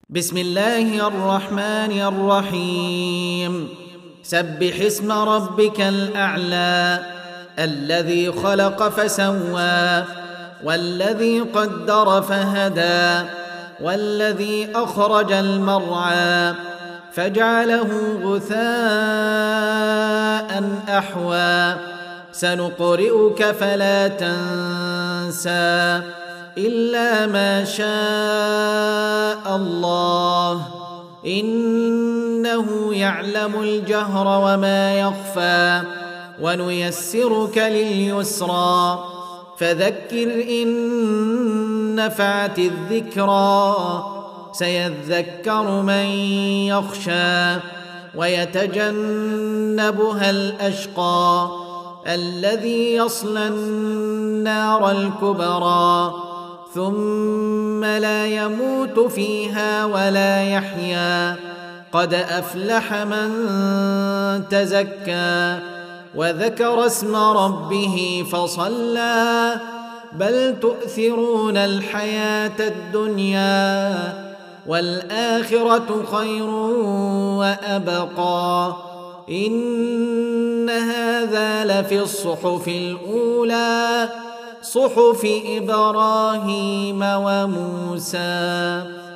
بسم الله الرحمن الرحيم سبح اسم ربك الأعلى الذي خلق فسوى والذي قدر فهدى والذي أخرج المرعى فجعله غثاء أحوى سنقرئك فلا تنسى إلا ما شاء الله إنه يعلم الجهر وما يخفى ونيسرك لليسرى فذكر إن نفعت الذكرى سيذكر من يخشى ويتجنبها الأشقى الذي يصلى النار الكبرى ثم لا يموت فيها ولا يحيا قد أفلح من تزكى وذكر اسم ربه فصلى بل تؤثرون الحياة الدنيا والآخرة خير وأبقى إن هذا لفي الصحف الأولى صحف إبراهيم وموسى.